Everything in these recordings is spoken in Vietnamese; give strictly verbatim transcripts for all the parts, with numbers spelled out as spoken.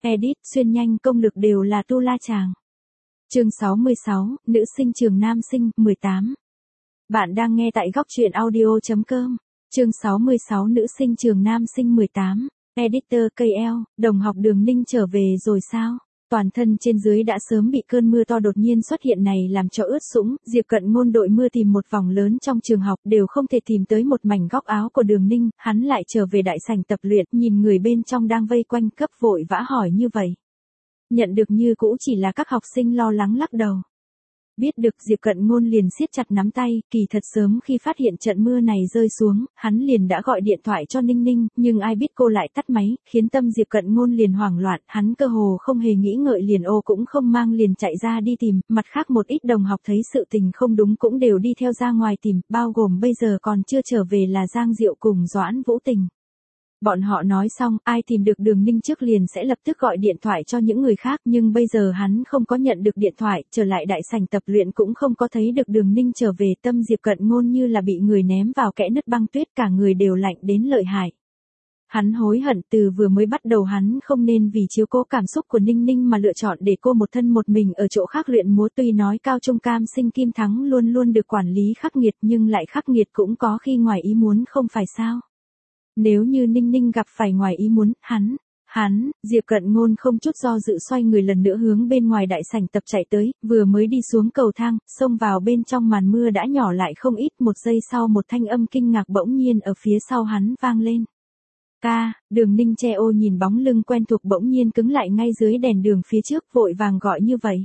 Edit, xuyên nhanh công lực đều là tu la chàng. Chương sáu mươi sáu, nữ sinh trường nam sinh, mười tám. Bạn đang nghe tại góc truyện audio chấm com. Chương sáu mươi sáu, nữ sinh trường nam sinh mười tám. Editor K L, đồng học Đường Ninh trở về rồi sao? Toàn thân trên dưới đã sớm bị cơn mưa to đột nhiên xuất hiện này làm cho ướt sũng, Diệp Cận Ngôn đội mưa tìm một vòng lớn trong trường học đều không thể tìm tới một mảnh góc áo của Đường Ninh, hắn lại trở về đại sảnh tập luyện, nhìn người bên trong đang vây quanh cấp vội vã hỏi như vậy. Nhận được như cũ chỉ là các học sinh lo lắng lắc đầu. Biết được Diệp Cận Ngôn liền siết chặt nắm tay, kỳ thật sớm khi phát hiện trận mưa này rơi xuống, hắn liền đã gọi điện thoại cho Ninh Ninh, nhưng ai biết cô lại tắt máy, khiến tâm Diệp Cận Ngôn liền hoảng loạn, hắn cơ hồ không hề nghĩ ngợi liền ô cũng không mang liền chạy ra đi tìm, mặt khác một ít đồng học thấy sự tình không đúng cũng đều đi theo ra ngoài tìm, bao gồm bây giờ còn chưa trở về là Giang Diệu cùng Doãn Vũ Tình. Bọn họ nói xong, ai tìm được Đường Ninh trước liền sẽ lập tức gọi điện thoại cho những người khác, nhưng bây giờ hắn không có nhận được điện thoại, trở lại đại sảnh tập luyện cũng không có thấy được Đường Ninh trở về, tâm Diệp Cận Ngôn như là bị người ném vào kẽ nứt băng tuyết, cả người đều lạnh đến lợi hại. Hắn hối hận từ vừa mới bắt đầu hắn không nên vì chiếu cố cảm xúc của Ninh Ninh mà lựa chọn để cô một thân một mình ở chỗ khác luyện múa, tuy nói cao trung cam sinh Kim Thắng luôn luôn được quản lý khắc nghiệt nhưng lại khắc nghiệt cũng có khi ngoài ý muốn không phải sao. Nếu như Ninh Ninh gặp phải ngoài ý muốn, hắn, hắn, Diệp Cận Ngôn không chút do dự xoay người lần nữa hướng bên ngoài đại sảnh tập chạy tới, vừa mới đi xuống cầu thang, xông vào bên trong màn mưa đã nhỏ lại không ít, một giây sau một thanh âm kinh ngạc bỗng nhiên ở phía sau hắn vang lên. Ca, Đường Ninh che ô nhìn bóng lưng quen thuộc bỗng nhiên cứng lại ngay dưới đèn đường phía trước, vội vàng gọi như vậy.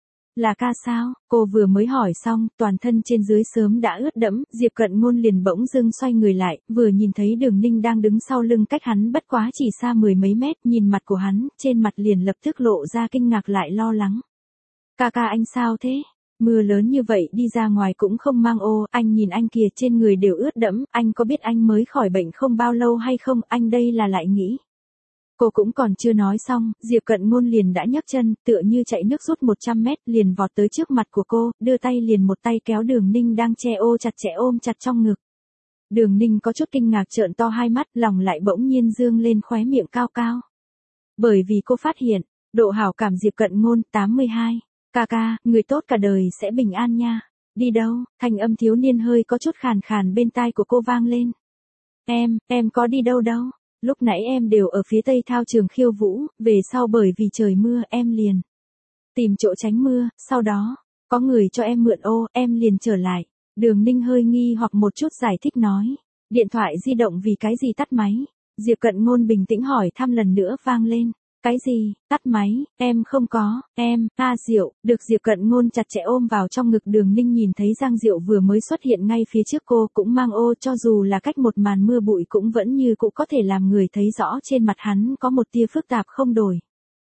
Là ca sao? Cô vừa mới hỏi xong, toàn thân trên dưới sớm đã ướt đẫm, Diệp Cận Ngôn liền bỗng dưng xoay người lại, vừa nhìn thấy Đường Ninh đang đứng sau lưng cách hắn bất quá chỉ xa mười mấy mét, nhìn mặt của hắn, trên mặt liền lập tức lộ ra kinh ngạc lại lo lắng. Ca ca anh sao thế? Mưa lớn như vậy đi ra ngoài cũng không mang ô, anh nhìn anh kìa trên người đều ướt đẫm, anh có biết anh mới khỏi bệnh không bao lâu hay không, anh đây là lại nghĩ. Cô cũng còn chưa nói xong, Diệp Cận Ngôn liền đã nhấc chân, tựa như chạy nước rút một trăm mét, liền vọt tới trước mặt của cô, đưa tay liền một tay kéo Đường Ninh đang che ô chặt chẽ ôm chặt trong ngực. Đường Ninh có chút kinh ngạc trợn to hai mắt, lòng lại bỗng nhiên dương lên khóe miệng cao cao. Bởi vì cô phát hiện, độ hảo cảm Diệp Cận Ngôn, tám mươi hai. Ca ca, người tốt cả đời sẽ bình an nha. Đi đâu? Thanh âm thiếu niên hơi có chút khàn khàn bên tai của cô vang lên. Em, em có đi đâu đâu? Lúc nãy em đều ở phía tây thao trường khiêu vũ, về sau bởi vì trời mưa em liền tìm chỗ tránh mưa, sau đó, có người cho em mượn ô, em liền trở lại. Đường Ninh hơi nghi hoặc một chút giải thích nói. Điện thoại di động vì cái gì tắt máy? Diệp Cận Ngôn bình tĩnh hỏi thăm lần nữa vang lên. Cái gì, tắt máy, em không có, em, A Diệu, được Diệp Cận Ngôn chặt chẽ ôm vào trong ngực. Đường Ninh nhìn thấy Giang Diệu vừa mới xuất hiện ngay phía trước cô cũng mang ô, cho dù là cách một màn mưa bụi cũng vẫn như cũ có thể làm người thấy rõ trên mặt hắn có một tia phức tạp không đổi.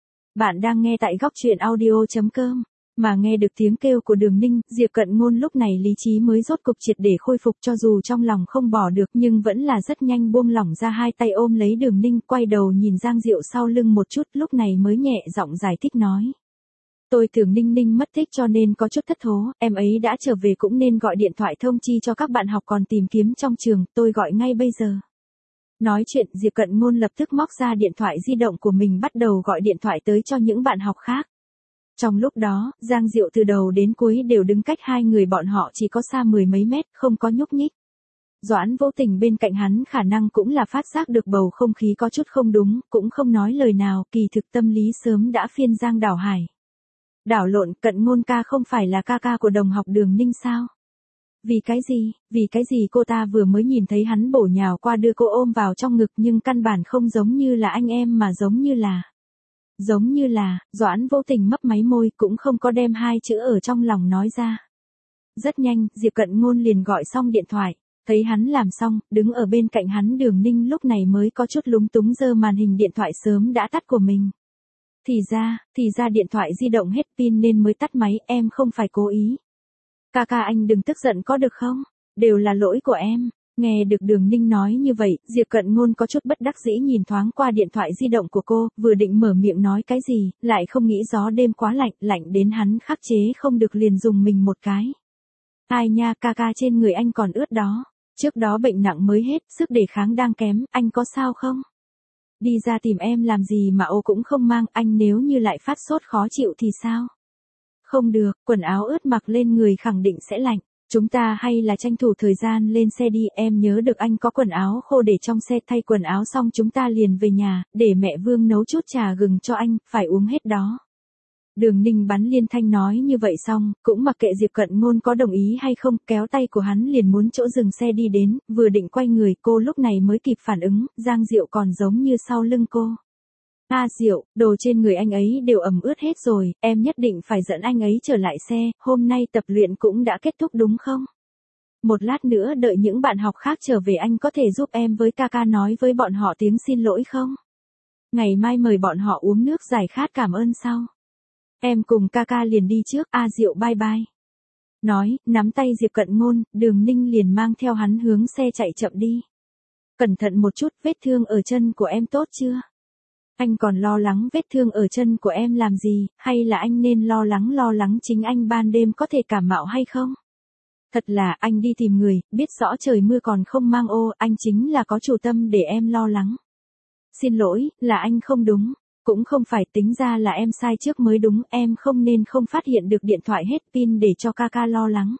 Bạn đang nghe tại góc truyện audio chấm com. Mà nghe được tiếng kêu của Đường Ninh, Diệp Cận Ngôn lúc này lý trí mới rốt cục triệt để khôi phục, cho dù trong lòng không bỏ được nhưng vẫn là rất nhanh buông lỏng ra hai tay ôm lấy Đường Ninh, quay đầu nhìn Giang Diệu sau lưng một chút, lúc này mới nhẹ giọng giải thích nói. Tôi tưởng Ninh Ninh mất tích cho nên có chút thất thố, em ấy đã trở về cũng nên gọi điện thoại thông chi cho các bạn học còn tìm kiếm trong trường, tôi gọi ngay bây giờ. Nói chuyện, Diệp Cận Ngôn lập tức móc ra điện thoại di động của mình bắt đầu gọi điện thoại tới cho những bạn học khác. Trong lúc đó, Giang Diệu từ đầu đến cuối đều đứng cách hai người bọn họ chỉ có xa mười mấy mét, không có nhúc nhích. Doãn Vô Tình bên cạnh hắn khả năng cũng là phát giác được bầu không khí có chút không đúng, cũng không nói lời nào, kỳ thực tâm lý sớm đã phiên giang đảo hải. Đảo lộn, Cận Ngôn ca không phải là ca ca của đồng học Đường Ninh sao? Vì cái gì, vì cái gì cô ta vừa mới nhìn thấy hắn bổ nhào qua đưa cô ôm vào trong ngực nhưng căn bản không giống như là anh em mà giống như là... Giống như là, Doãn Vô Tình mấp máy môi cũng không có đem hai chữ ở trong lòng nói ra. Rất nhanh, Diệp Cận Ngôn liền gọi xong điện thoại, thấy hắn làm xong, đứng ở bên cạnh hắn Đường Ninh lúc này mới có chút lúng túng giơ màn hình điện thoại sớm đã tắt của mình. Thì ra, thì ra điện thoại di động hết pin nên mới tắt máy, em không phải cố ý. Ca ca anh đừng tức giận có được không? Đều là lỗi của em. Nghe được Đường Ninh nói như vậy, Diệp Cận Ngôn có chút bất đắc dĩ nhìn thoáng qua điện thoại di động của cô, vừa định mở miệng nói cái gì, lại không nghĩ gió đêm quá lạnh, lạnh đến hắn khắc chế không được liền dùng mình một cái. Ai nha, ca ca trên người anh còn ướt đó, trước đó bệnh nặng mới hết, sức đề kháng đang kém, anh có sao không? Đi ra tìm em làm gì mà ô cũng không mang, anh nếu như lại phát sốt khó chịu thì sao? Không được, quần áo ướt mặc lên người khẳng định sẽ lạnh. Chúng ta hay là tranh thủ thời gian lên xe đi, em nhớ được anh có quần áo khô để trong xe, thay quần áo xong chúng ta liền về nhà, để mẹ Vương nấu chút trà gừng cho anh, phải uống hết đó. Đường Ninh bắn liên thanh nói như vậy xong, cũng mặc kệ Diệp Cận Ngôn có đồng ý hay không, kéo tay của hắn liền muốn chỗ dừng xe đi đến, vừa định quay người, cô lúc này mới kịp phản ứng, Giang Diệu còn giống như sau lưng cô. A Diệu, đồ trên người anh ấy đều ẩm ướt hết rồi, em nhất định phải dẫn anh ấy trở lại xe, hôm nay tập luyện cũng đã kết thúc đúng không? Một lát nữa đợi những bạn học khác trở về anh có thể giúp em với ca ca nói với bọn họ tiếng xin lỗi không? Ngày mai mời bọn họ uống nước giải khát cảm ơn sau. Em cùng ca ca liền đi trước, A Diệu bye bye. Nói, nắm tay Diệp Cận Ngôn, Đường Ninh liền mang theo hắn hướng xe chạy chậm đi. Cẩn thận một chút, vết thương ở chân của em tốt chưa? Anh còn lo lắng vết thương ở chân của em làm gì, hay là anh nên lo lắng lo lắng chính anh ban đêm có thể cảm mạo hay không? Thật là anh đi tìm người, biết rõ trời mưa còn không mang ô, anh chính là có chủ tâm để em lo lắng. Xin lỗi, là anh không đúng. Cũng không phải, tính ra là em sai trước mới đúng, em không nên không phát hiện được điện thoại hết pin để cho ca ca lo lắng.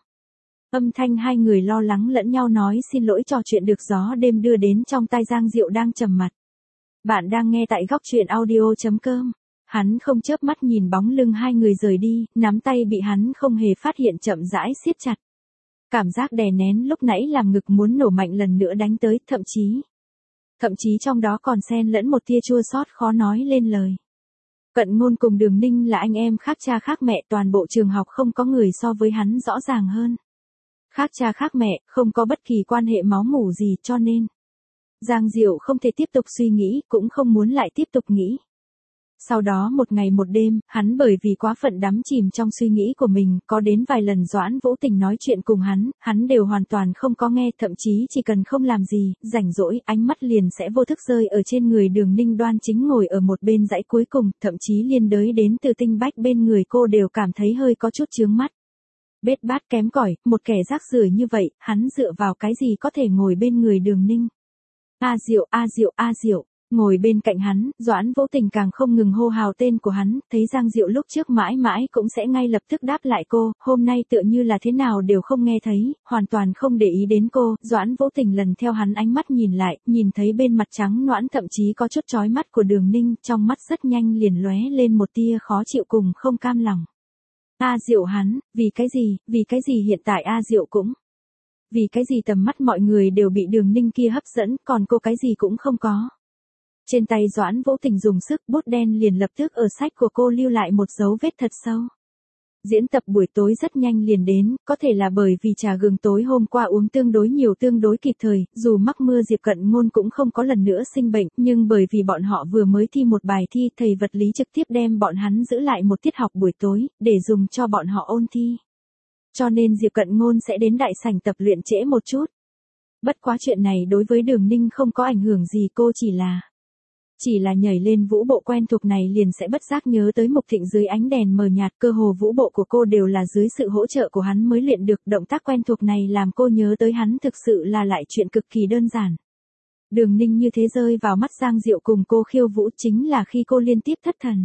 Âm thanh hai người lo lắng lẫn nhau nói xin lỗi trò chuyện được gió đêm đưa đến trong tai Giang Diệu đang trầm mặt. Bạn đang nghe tại góc truyện audio.com. Hắn không chớp mắt nhìn bóng lưng hai người rời đi, nắm tay bị hắn không hề phát hiện chậm rãi siết chặt. Cảm giác đè nén lúc nãy làm ngực muốn nổ mạnh lần nữa đánh tới, thậm chí. Thậm chí trong đó còn xen lẫn một tia chua xót khó nói lên lời. Cận Ngôn cùng Đường Ninh là anh em khác cha khác mẹ, toàn bộ trường học không có người so với hắn rõ ràng hơn. Khác cha khác mẹ, không có bất kỳ quan hệ máu mủ gì cho nên. Giang Diệu không thể tiếp tục suy nghĩ, cũng không muốn lại tiếp tục nghĩ. Sau đó một ngày một đêm, hắn bởi vì quá phận đắm chìm trong suy nghĩ của mình, có đến vài lần Doãn Vũ Tình nói chuyện cùng hắn, hắn đều hoàn toàn không có nghe, thậm chí chỉ cần không làm gì, rảnh rỗi, ánh mắt liền sẽ vô thức rơi ở trên người Đường Ninh đoan chính ngồi ở một bên dãy cuối cùng, thậm chí liên đới đến từ tinh bách bên người cô đều cảm thấy hơi có chút chướng mắt. Bết bát kém cỏi, một kẻ rác rưởi như vậy, hắn dựa vào cái gì có thể ngồi bên người Đường Ninh. A Diệu, A Diệu, A Diệu. Ngồi bên cạnh hắn, Doãn Vũ Tình càng không ngừng hô hào tên của hắn, thấy Giang Diệu lúc trước mãi mãi cũng sẽ ngay lập tức đáp lại cô, hôm nay tựa như là thế nào đều không nghe thấy, hoàn toàn không để ý đến cô, Doãn Vũ Tình lần theo hắn ánh mắt nhìn lại, nhìn thấy bên mặt trắng nõn thậm chí có chút chói mắt của Đường Ninh, trong mắt rất nhanh liền lóe lên một tia khó chịu cùng không cam lòng. A Diệu hắn, vì cái gì, vì cái gì hiện tại A Diệu cũng. Vì cái gì tầm mắt mọi người đều bị Đường Ninh kia hấp dẫn, còn cô cái gì cũng không có. Trên tay Doãn Vũ Tình dùng sức, bút đen liền lập tức ở sách của cô lưu lại một dấu vết thật sâu. Diễn tập buổi tối rất nhanh liền đến, có thể là bởi vì trà gừng tối hôm qua uống tương đối nhiều tương đối kịp thời, dù mắc mưa Diệp Cận Ngôn cũng không có lần nữa sinh bệnh, nhưng bởi vì bọn họ vừa mới thi một bài thi, thầy vật lý trực tiếp đem bọn hắn giữ lại một tiết học buổi tối, để dùng cho bọn họ ôn thi. Cho nên Diệp Cận Ngôn sẽ đến đại sảnh tập luyện trễ một chút. Bất quá chuyện này đối với Đường Ninh không có ảnh hưởng gì, cô chỉ là Chỉ là nhảy lên vũ bộ quen thuộc này liền sẽ bất giác nhớ tới Mục Thịnh dưới ánh đèn mờ nhạt, cơ hồ vũ bộ của cô đều là dưới sự hỗ trợ của hắn mới luyện được, động tác quen thuộc này làm cô nhớ tới hắn thực sự là lại chuyện cực kỳ đơn giản. Đường Ninh như thế rơi vào mắt Giang Diệu cùng cô khiêu vũ chính là khi cô liên tiếp thất thần.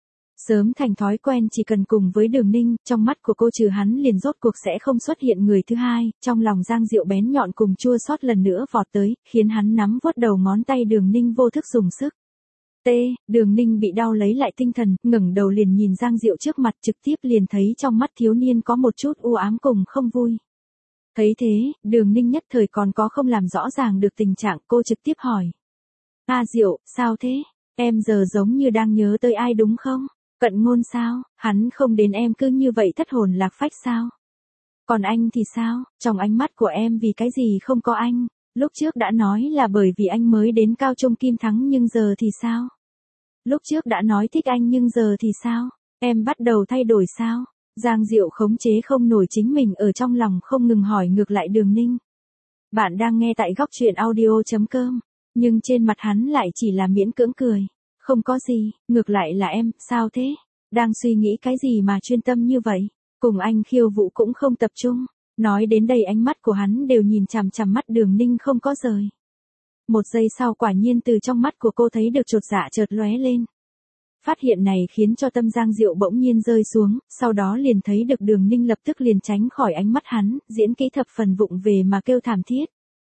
Sớm thành thói quen chỉ cần cùng với Đường Ninh, trong mắt của cô trừ hắn liền rốt cuộc sẽ không xuất hiện người thứ hai, trong lòng Giang Diệu bén nhọn cùng chua xót lần nữa vọt tới, khiến hắn nắm vuốt đầu ngón tay Đường Ninh vô thức dùng sức. T, Đường Ninh bị đau lấy lại tinh thần, ngẩng đầu liền nhìn Giang Diệu trước mặt, trực tiếp liền thấy trong mắt thiếu niên có một chút u ám cùng không vui. Thấy thế, Đường Ninh nhất thời còn có không làm rõ ràng được tình trạng, cô trực tiếp hỏi. A Diệu, sao thế? Em giờ giống như đang nhớ tới ai đúng không? Cận Ngôn sao? Hắn không đến em cứ như vậy thất hồn lạc phách sao? Còn anh thì sao? Trong ánh mắt của em vì cái gì không có anh? Lúc trước đã nói là bởi vì anh mới đến cao trung Kim Thắng nhưng giờ thì sao? Lúc trước đã nói thích anh nhưng giờ thì sao? Em bắt đầu thay đổi sao? Giang Diệu khống chế không nổi chính mình ở trong lòng không ngừng hỏi ngược lại Đường Ninh. Bạn đang nghe tại góc truyện audio.com, nhưng trên mặt hắn lại chỉ là miễn cưỡng cười. Không có gì, ngược lại là em, sao thế? Đang suy nghĩ cái gì mà chuyên tâm như vậy? Cùng anh khiêu vũ cũng không tập trung. Nói đến đây ánh mắt của hắn đều nhìn chằm chằm mắt Đường Ninh không có rời. Một giây sau quả nhiên từ trong mắt của cô thấy được chột dạ chợt lóe lên. Phát hiện này khiến cho tâm Giang Diệu bỗng nhiên rơi xuống, sau đó liền thấy được Đường Ninh lập tức liền tránh khỏi ánh mắt hắn, diễn kỹ thập phần vụng về mà kêu thảm thiết.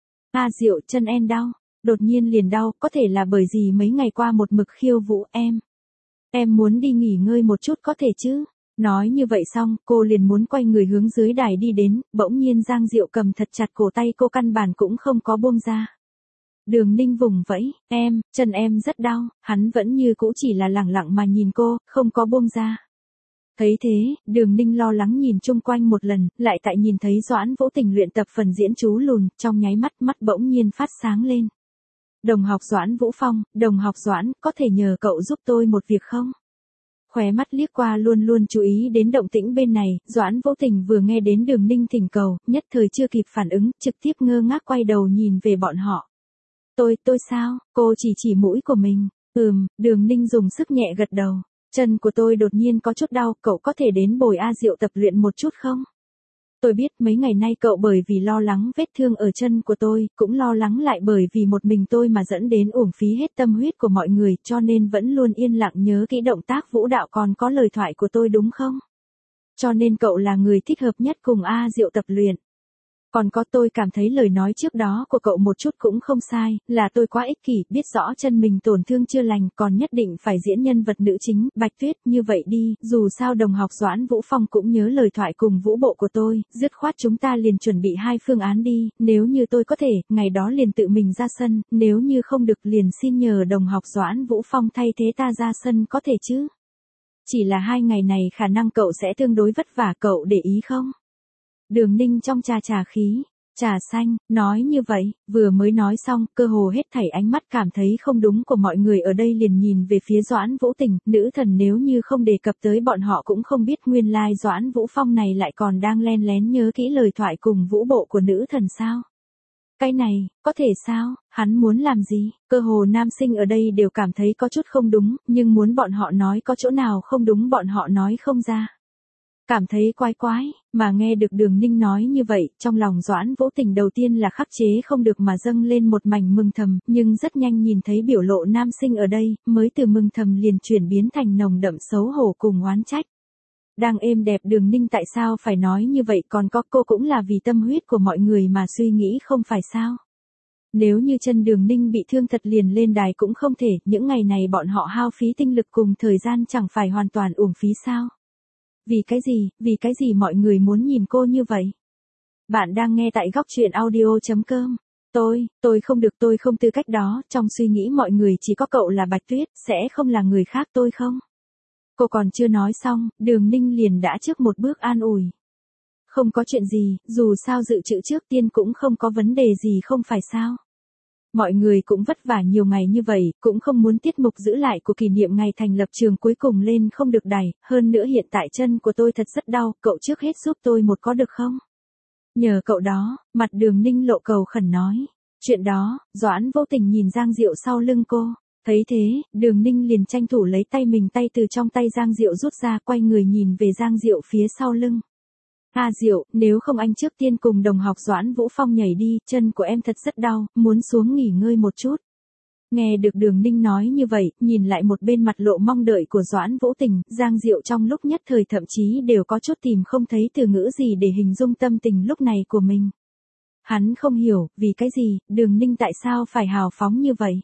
A Diệu, chân em đau, đột nhiên liền đau, có thể là bởi vì mấy ngày qua một mực khiêu vũ em. Em muốn đi nghỉ ngơi một chút có thể chứ? Nói như vậy xong, cô liền muốn quay người hướng dưới đài đi đến, bỗng nhiên Giang Diệu cầm thật chặt cổ tay cô căn bản cũng không có buông ra. Đường Ninh vùng vẫy, em, chân em rất đau, hắn vẫn như cũ chỉ là lẳng lặng mà nhìn cô, không có buông ra. Thấy thế, Đường Ninh lo lắng nhìn chung quanh một lần, lại tại nhìn thấy Doãn Vũ Tình luyện tập phần diễn chú lùn, trong nháy mắt mắt bỗng nhiên phát sáng lên. Đồng học Doãn Vũ Phong, đồng học Doãn, có thể nhờ cậu giúp tôi một việc không? Khóe mắt liếc qua luôn luôn chú ý đến động tĩnh bên này, Doãn Vũ Tình vừa nghe đến Đường Ninh thỉnh cầu, nhất thời chưa kịp phản ứng, trực tiếp ngơ ngác quay đầu nhìn về bọn họ. Tôi, tôi sao? Cô chỉ chỉ mũi của mình. Ừm, Đường Ninh dùng sức nhẹ gật đầu. Chân của tôi đột nhiên có chút đau, cậu có thể đến bồi A Diệu tập luyện một chút không? Tôi biết mấy ngày nay cậu bởi vì lo lắng vết thương ở chân của tôi, cũng lo lắng lại bởi vì một mình tôi mà dẫn đến uổng phí hết tâm huyết của mọi người, cho nên vẫn luôn yên lặng nhớ kỹ động tác vũ đạo còn có lời thoại của tôi đúng không? Cho nên cậu là người thích hợp nhất cùng A Diệu tập luyện. Còn có tôi cảm thấy lời nói trước đó của cậu một chút cũng không sai, là tôi quá ích kỷ, biết rõ chân mình tổn thương chưa lành, còn nhất định phải diễn nhân vật nữ chính, Bạch Tuyết, như vậy đi, dù sao đồng học Doãn Vũ Phong cũng nhớ lời thoại cùng vũ bộ của tôi, dứt khoát chúng ta liền chuẩn bị hai phương án đi, nếu như tôi có thể, ngày đó liền tự mình ra sân, nếu như không được liền xin nhờ đồng học Doãn Vũ Phong thay thế ta ra sân có thể chứ? Chỉ là hai ngày này khả năng cậu sẽ tương đối vất vả, cậu để ý không? Đường Ninh trong trà trà khí, trà xanh, nói như vậy, vừa mới nói xong, cơ hồ hết thảy ánh mắt cảm thấy không đúng của mọi người ở đây liền nhìn về phía Doãn Vũ Tình, nữ thần nếu như không đề cập tới bọn họ cũng không biết nguyên lai Doãn Vũ Phong này lại còn đang len lén nhớ kỹ lời thoại cùng vũ bộ của nữ thần sao. Cái này, có thể sao, hắn muốn làm gì, cơ hồ nam sinh ở đây đều cảm thấy có chút không đúng, nhưng muốn bọn họ nói có chỗ nào không đúng bọn họ nói không ra. Cảm thấy quái quái, mà nghe được Đường Ninh nói như vậy, trong lòng Doãn Vũ Tình đầu tiên là khắc chế không được mà dâng lên một mảnh mừng thầm, nhưng rất nhanh nhìn thấy biểu lộ nam sinh ở đây, mới từ mừng thầm liền chuyển biến thành nồng đậm xấu hổ cùng oán trách. Đang êm đẹp Đường Ninh tại sao phải nói như vậy, còn có cô cũng là vì tâm huyết của mọi người mà suy nghĩ không phải sao? Nếu như chân Đường Ninh bị thương thật liền lên đài cũng không thể, những ngày này bọn họ hao phí tinh lực cùng thời gian chẳng phải hoàn toàn uổng phí sao? Vì cái gì, vì cái gì mọi người muốn nhìn cô như vậy? Bạn đang nghe tại góc truyện audio chấm com. Tôi, tôi không được, tôi không tư cách đó, trong suy nghĩ mọi người chỉ có cậu là Bạch Tuyết, sẽ không là người khác tôi không? Cô còn chưa nói xong, Đường Ninh liền đã trước một bước an ủi. Không có chuyện gì, dù sao dự trữ trước tiên cũng không có vấn đề gì không phải sao? Mọi người cũng vất vả nhiều ngày như vậy, cũng không muốn tiết mục giữ lại của kỷ niệm ngày thành lập trường cuối cùng lên không được đẩy, hơn nữa hiện tại chân của tôi thật rất đau, cậu trước hết giúp tôi một có được không? Nhờ cậu đó, mặt Đường Ninh lộ cầu khẩn nói. Chuyện đó, Doãn Vô Tình nhìn Giang Diệu sau lưng cô, thấy thế, Đường Ninh liền tranh thủ lấy tay mình tay từ trong tay Giang Diệu rút ra, quay người nhìn về Giang Diệu phía sau lưng. A Diệu, nếu không anh trước tiên cùng đồng học Doãn Vũ Phong nhảy đi, chân của em thật rất đau, muốn xuống nghỉ ngơi một chút. Nghe được Đường Ninh nói như vậy, nhìn lại một bên mặt lộ mong đợi của Doãn Vũ Tình, Giang Diệu trong lúc nhất thời thậm chí đều có chút tìm không thấy từ ngữ gì để hình dung tâm tình lúc này của mình. Hắn không hiểu, vì cái gì, Đường Ninh tại sao phải hào phóng như vậy?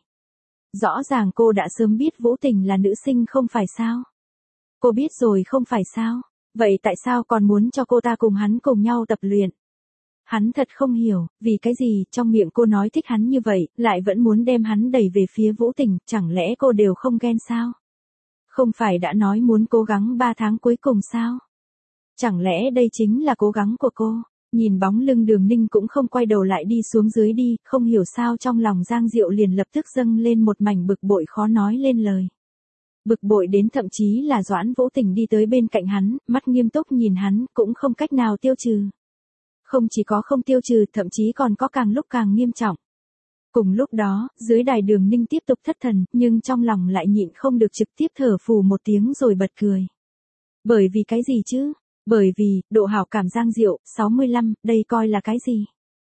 Rõ ràng cô đã sớm biết Vũ Tình là nữ sinh không phải sao? Cô biết rồi không phải sao? Vậy tại sao còn muốn cho cô ta cùng hắn cùng nhau tập luyện? Hắn thật không hiểu, vì cái gì, trong miệng cô nói thích hắn như vậy, lại vẫn muốn đem hắn đẩy về phía Vũ Tình, chẳng lẽ cô đều không ghen sao? Không phải đã nói muốn cố gắng ba tháng cuối cùng sao? Chẳng lẽ đây chính là cố gắng của cô? Nhìn bóng lưng Đường Ninh cũng không quay đầu lại đi xuống dưới đi, không hiểu sao trong lòng Giang Diệu liền lập tức dâng lên một mảnh bực bội khó nói lên lời. Bực bội đến thậm chí là Doãn Vũ Tình đi tới bên cạnh hắn, mắt nghiêm túc nhìn hắn, cũng không cách nào tiêu trừ. Không chỉ có không tiêu trừ, thậm chí còn có càng lúc càng nghiêm trọng. Cùng lúc đó, dưới đài Đường Ninh tiếp tục thất thần, nhưng trong lòng lại nhịn không được trực tiếp thở phù một tiếng rồi bật cười. Bởi vì cái gì chứ? Bởi vì, độ hảo cảm Giang Diệu, sáu mươi lăm, đây coi là cái gì?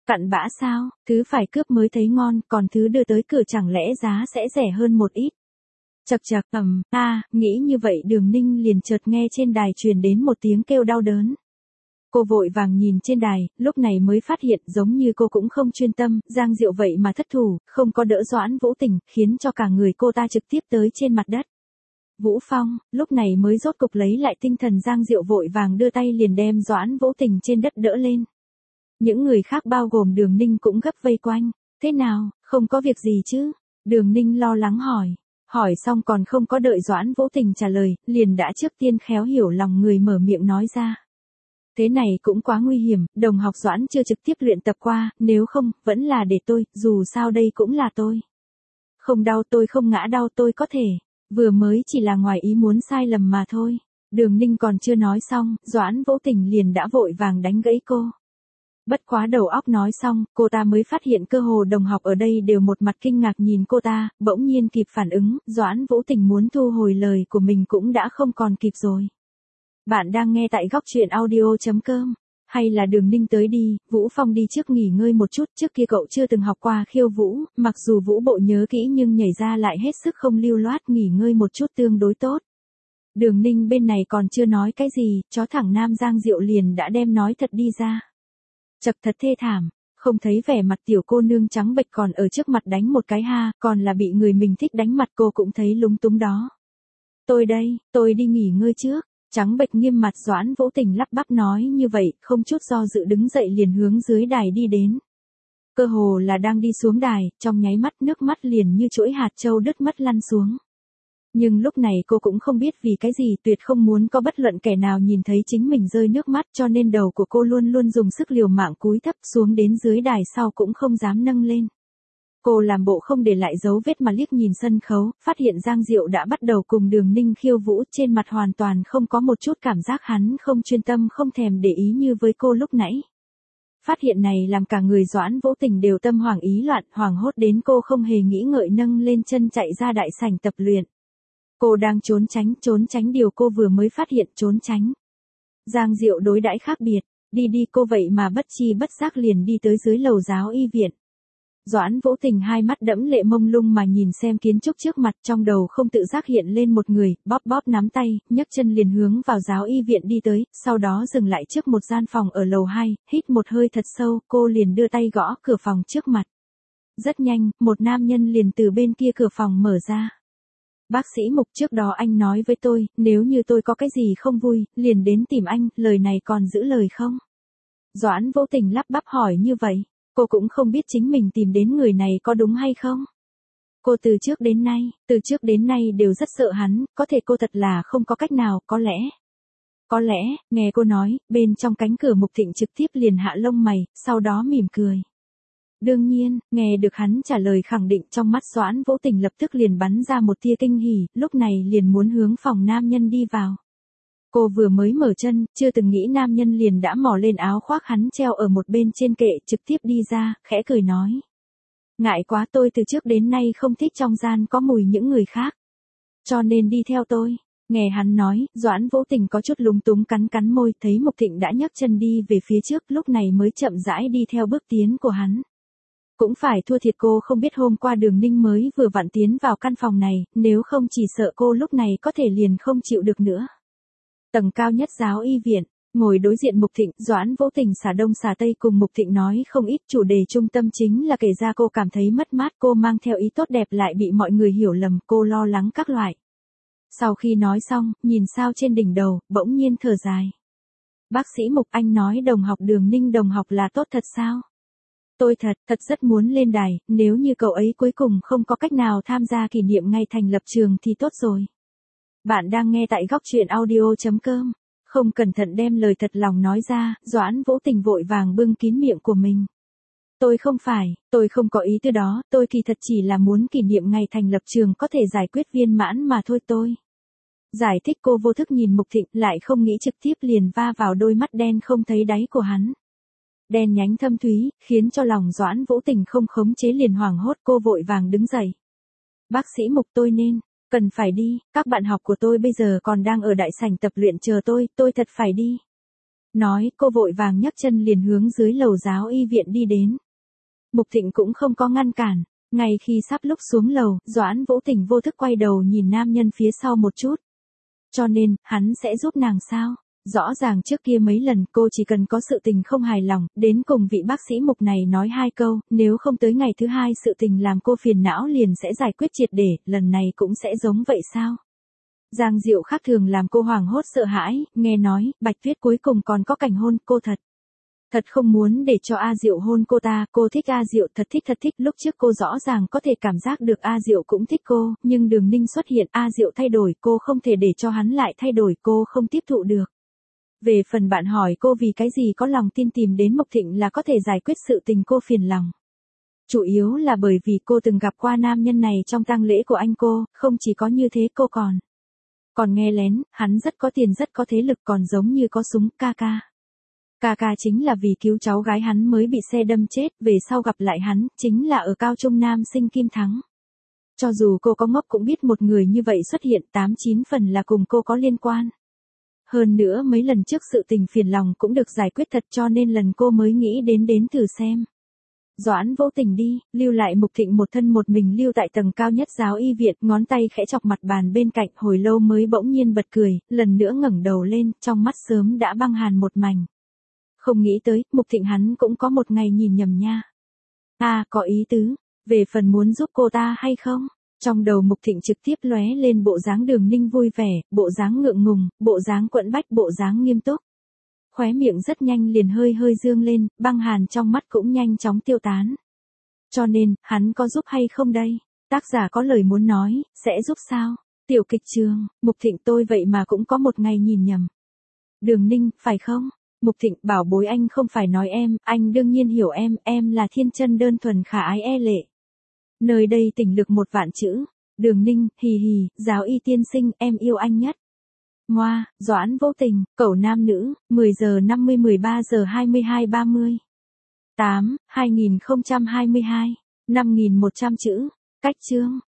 Cặn bã sao, thứ phải cướp mới thấy ngon, còn thứ đưa tới cửa chẳng lẽ giá sẽ rẻ hơn một ít. Chậc chậc, ầm, a, à, nghĩ như vậy Đường Ninh liền chợt nghe trên đài truyền đến một tiếng kêu đau đớn. Cô vội vàng nhìn trên đài, lúc này mới phát hiện giống như cô cũng không chuyên tâm, Giang Diệu vậy mà thất thủ, không có đỡ Doãn Vũ Tình, khiến cho cả người cô ta trực tiếp tới trên mặt đất. Vũ Phong, lúc này mới rốt cục lấy lại tinh thần, Giang Diệu vội vàng đưa tay liền đem Doãn Vũ Tình trên đất đỡ lên. Những người khác bao gồm Đường Ninh cũng gấp vây quanh. Thế nào, không có việc gì chứ? Đường Ninh lo lắng hỏi. Hỏi xong còn không có đợi Doãn Vũ Tình trả lời, liền đã trước tiên khéo hiểu lòng người mở miệng nói ra. Thế này cũng quá nguy hiểm, đồng học Doãn chưa trực tiếp luyện tập qua, nếu không, vẫn là để tôi, dù sao đây cũng là tôi. Không đau, tôi không ngã đau, tôi có thể. Vừa mới chỉ là ngoài ý muốn sai lầm mà thôi. Đường Ninh còn chưa nói xong, Doãn Vũ Tình liền đã vội vàng đánh gãy cô. Bất quá đầu óc nói xong, cô ta mới phát hiện cơ hồ đồng học ở đây đều một mặt kinh ngạc nhìn cô ta, bỗng nhiên kịp phản ứng, Doãn Vũ Tình muốn thu hồi lời của mình cũng đã không còn kịp rồi. Bạn đang nghe tại góc truyện audio chấm com. Hay là Đường Ninh tới đi, Vũ Phong đi trước nghỉ ngơi một chút, trước kia cậu chưa từng học qua khiêu vũ, mặc dù vũ bộ nhớ kỹ nhưng nhảy ra lại hết sức không lưu loát, nghỉ ngơi một chút tương đối tốt. Đường Ninh bên này còn chưa nói cái gì, chó thẳng Nam Giang Diệu liền đã đem nói thật đi ra. Chật thật thê thảm, không thấy vẻ mặt tiểu cô nương trắng bệch còn ở trước mặt đánh một cái ha, còn là bị người mình thích đánh mặt, cô cũng thấy lúng túng đó. Tôi đây, tôi đi nghỉ ngơi trước. Trắng bệch nghiêm mặt Doãn Vũ Tình lắp bắp nói như vậy, không chút do dự đứng dậy liền hướng dưới đài đi đến. Cơ hồ là đang đi xuống đài, trong nháy mắt nước mắt liền như chuỗi hạt châu đứt mất lăn xuống. Nhưng lúc này cô cũng không biết vì cái gì, tuyệt không muốn có bất luận kẻ nào nhìn thấy chính mình rơi nước mắt, cho nên đầu của cô luôn luôn dùng sức liều mạng cúi thấp xuống đến dưới đài sau cũng không dám nâng lên. Cô làm bộ không để lại dấu vết mà liếc nhìn sân khấu, phát hiện Giang Diệu đã bắt đầu cùng Đường Ninh khiêu vũ, trên mặt hoàn toàn không có một chút cảm giác hắn không chuyên tâm không thèm để ý như với cô lúc nãy. Phát hiện này làm cả người Doãn Vũ Tình đều tâm hoảng ý loạn, hoảng hốt đến cô không hề nghĩ ngợi nâng lên chân chạy ra đại sảnh tập luyện. Cô đang trốn tránh, trốn tránh điều cô vừa mới phát hiện, trốn tránh. Giang Diệu đối đãi khác biệt, đi đi cô vậy mà bất chi bất giác liền đi tới dưới lầu giáo y viện. Doãn Vũ Tình hai mắt đẫm lệ mông lung mà nhìn xem kiến trúc trước mặt, trong đầu không tự giác hiện lên một người, bóp bóp nắm tay, nhấc chân liền hướng vào giáo y viện đi tới, sau đó dừng lại trước một gian phòng ở lầu hai, hít một hơi thật sâu, cô liền đưa tay gõ cửa phòng trước mặt. Rất nhanh, một nam nhân liền từ bên kia cửa phòng mở ra. Bác sĩ Mục, trước đó anh nói với tôi, nếu như tôi có cái gì không vui, liền đến tìm anh, lời này còn giữ lời không? Doãn Vũ Tình lắp bắp hỏi như vậy. Cô cũng không biết chính mình tìm đến người này có đúng hay không. Cô từ trước đến nay, từ trước đến nay đều rất sợ hắn, có thể cô thật là không có cách nào, có lẽ. Có lẽ, nghe cô nói, bên trong cánh cửa Mục Thịnh trực tiếp liền hạ lông mày, sau đó mỉm cười. Đương nhiên, nghe được hắn trả lời khẳng định, trong mắt Doãn Vũ Tình lập tức liền bắn ra một tia kinh hỉ, lúc này liền muốn hướng phòng nam nhân đi vào. Cô vừa mới mở chân, chưa từng nghĩ nam nhân liền đã mò lên áo khoác hắn treo ở một bên trên kệ, trực tiếp đi ra, khẽ cười nói. Ngại quá, tôi từ trước đến nay không thích trong gian có mùi những người khác. Cho nên đi theo tôi. Nghe hắn nói, Doãn Vũ Tình có chút lúng túng cắn cắn môi, thấy Mục Thịnh đã nhấc chân đi về phía trước, lúc này mới chậm rãi đi theo bước tiến của hắn. Cũng phải thua thiệt cô không biết hôm qua Đường Ninh mới vừa vặn tiến vào căn phòng này, nếu không chỉ sợ cô lúc này có thể liền không chịu được nữa. Tầng cao nhất giáo y viện, ngồi đối diện Mục Thịnh, Doãn Vũ Tình xả đông xả tây cùng Mục Thịnh nói không ít, chủ đề trung tâm chính là kể ra cô cảm thấy mất mát, cô mang theo ý tốt đẹp lại bị mọi người hiểu lầm, cô lo lắng các loại. Sau khi nói xong, nhìn sao trên đỉnh đầu, bỗng nhiên thở dài. Bác sĩ Mục, anh nói đồng học Đường Ninh đồng học là tốt thật sao? Tôi thật, thật rất muốn lên đài, nếu như cậu ấy cuối cùng không có cách nào tham gia kỷ niệm ngày thành lập trường thì tốt rồi. Bạn đang nghe tại góc truyện audio chấm com. Không cẩn thận đem lời thật lòng nói ra, Doãn Vũ Tình vội vàng bưng kín miệng của mình. Tôi không phải, tôi không có ý tư đó, tôi kỳ thật chỉ là muốn kỷ niệm ngày thành lập trường có thể giải quyết viên mãn mà thôi tôi. Giải thích cô vô thức nhìn Mục Thịnh, lại không nghĩ trực tiếp liền va vào đôi mắt đen không thấy đáy của hắn. Đen nhánh thâm thúy, khiến cho lòng Doãn Vũ Tình không khống chế liền hoảng hốt, cô vội vàng đứng dậy. Bác sĩ Mục, tôi nên, cần phải đi, các bạn học của tôi bây giờ còn đang ở đại sảnh tập luyện chờ tôi, tôi thật phải đi. Nói, cô vội vàng nhấc chân liền hướng dưới lầu giáo y viện đi đến. Mục Thịnh cũng không có ngăn cản. Ngay khi sắp lúc xuống lầu, Doãn Vũ Tình vô thức quay đầu nhìn nam nhân phía sau một chút. Cho nên, hắn sẽ giúp nàng sao? Rõ ràng trước kia mấy lần cô chỉ cần có sự tình không hài lòng, đến cùng vị bác sĩ Mục này nói hai câu, nếu không tới ngày thứ hai sự tình làm cô phiền não liền sẽ giải quyết triệt để, lần này cũng sẽ giống vậy sao? Giang Diệu khác thường làm cô hoảng hốt sợ hãi, nghe nói, Bạch Tuyết cuối cùng còn có cảnh hôn, cô thật. Thật không muốn để cho A Diệu hôn cô ta, cô thích A Diệu, thật thích thật thích, lúc trước cô rõ ràng có thể cảm giác được A Diệu cũng thích cô, nhưng Đường Ninh xuất hiện, A Diệu thay đổi, cô không thể để cho hắn lại thay đổi, cô không tiếp thụ được. Về phần bạn hỏi cô vì cái gì có lòng tin tìm đến Mục Thịnh là có thể giải quyết sự tình cô phiền lòng. Chủ yếu là bởi vì cô từng gặp qua nam nhân này trong tang lễ của anh cô, không chỉ có như thế cô còn. Còn nghe lén, hắn rất có tiền rất có thế lực còn giống như có súng, ca ca. Ca ca chính là vì cứu cháu gái hắn mới bị xe đâm chết, về sau gặp lại hắn, chính là ở cao trung nam sinh Kim Thắng. Cho dù cô có ngốc cũng biết một người như vậy xuất hiện tám chín phần là cùng cô có liên quan. Hơn nữa mấy lần trước sự tình phiền lòng cũng được giải quyết thật cho nên lần cô mới nghĩ đến đến thử xem. Doãn Vô Tình đi, lưu lại Mục Thịnh một thân một mình lưu tại tầng cao nhất giáo y viện, ngón tay khẽ chọc mặt bàn bên cạnh, hồi lâu mới bỗng nhiên bật cười, lần nữa ngẩng đầu lên, trong mắt sớm đã băng hàn một mảnh. Không nghĩ tới, Mục Thịnh hắn cũng có một ngày nhìn nhầm nha. À, có ý tứ, về phần muốn giúp cô ta hay không? Trong đầu Mục Thịnh trực tiếp lóe lên bộ dáng Đường Ninh vui vẻ, bộ dáng ngượng ngùng, bộ dáng quẫn bách, bộ dáng nghiêm túc. Khóe miệng rất nhanh liền hơi hơi dương lên, băng hàn trong mắt cũng nhanh chóng tiêu tán. Cho nên, hắn có giúp hay không đây? Tác giả có lời muốn nói, sẽ giúp sao? Tiểu kịch trường, Mục Thịnh tôi vậy mà cũng có một ngày nhìn nhầm. Đường Ninh, phải không? Mục Thịnh, bảo bối anh không phải nói em, anh đương nhiên hiểu em, em là thiên chân đơn thuần khả ái e lệ. Nơi đây tỉnh lực một vạn chữ. Đường Ninh, hì hì, giáo y tiên sinh, em yêu anh nhất. Ngoa, Doãn Vô Tình, cẩu nam nữ, mười giờ năm mươi mười ba giờ hai mươi hai ba mươi. tám, hai nghìn không trăm hai mươi hai, năm nghìn một trăm chữ, cách chương.